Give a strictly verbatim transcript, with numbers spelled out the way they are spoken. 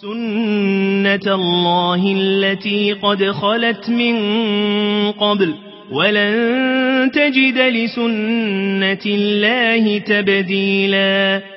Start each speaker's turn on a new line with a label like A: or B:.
A: سنة الله التي قد خلت من قبل ولن تجد لسنة الله تبديلا